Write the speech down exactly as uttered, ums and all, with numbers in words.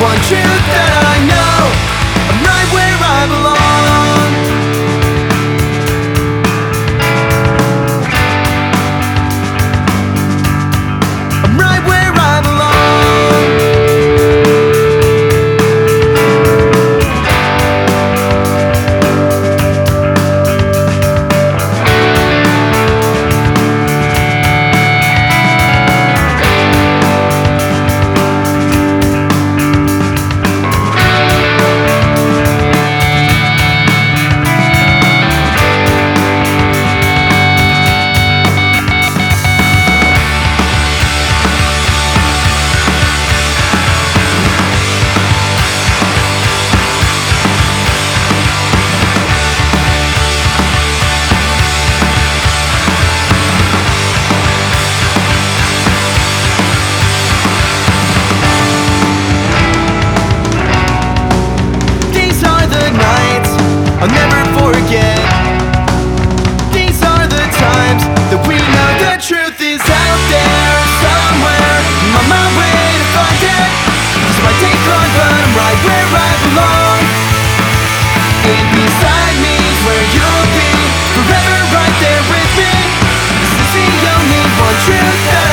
one truth that I know, I'm right where I belong. I'm right where I belong. I'll never forget. These are the times that we know the truth is out there somewhere. I'm on my way to find it. This might take long, but I'm right where I belong. And beside me is where you'll be, forever right there with me. This is the only one truth that